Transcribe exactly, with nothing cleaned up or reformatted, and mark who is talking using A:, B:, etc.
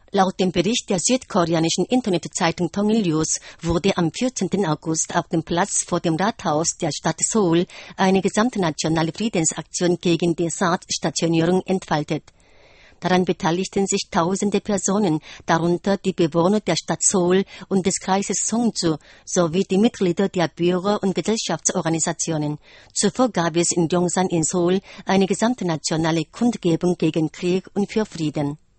A: Laut dem Bericht der südkoreanischen Internetzeitung Tongil-News wurde am vierzehnten August auf dem Platz vor dem Rathaus der Stadt Seoul eine gesamtnationale Friedensaktion gegen die Assad-Stationierung entfaltet. Daran beteiligten sich tausende Personen, darunter die Bewohner der Stadt Seoul und des Kreises Songju sowie die Mitglieder der Bürger- und Gesellschaftsorganisationen. Zuvor gab es in Yongsan in Seoul eine gesamtnationale Kundgebung gegen Krieg und für Frieden.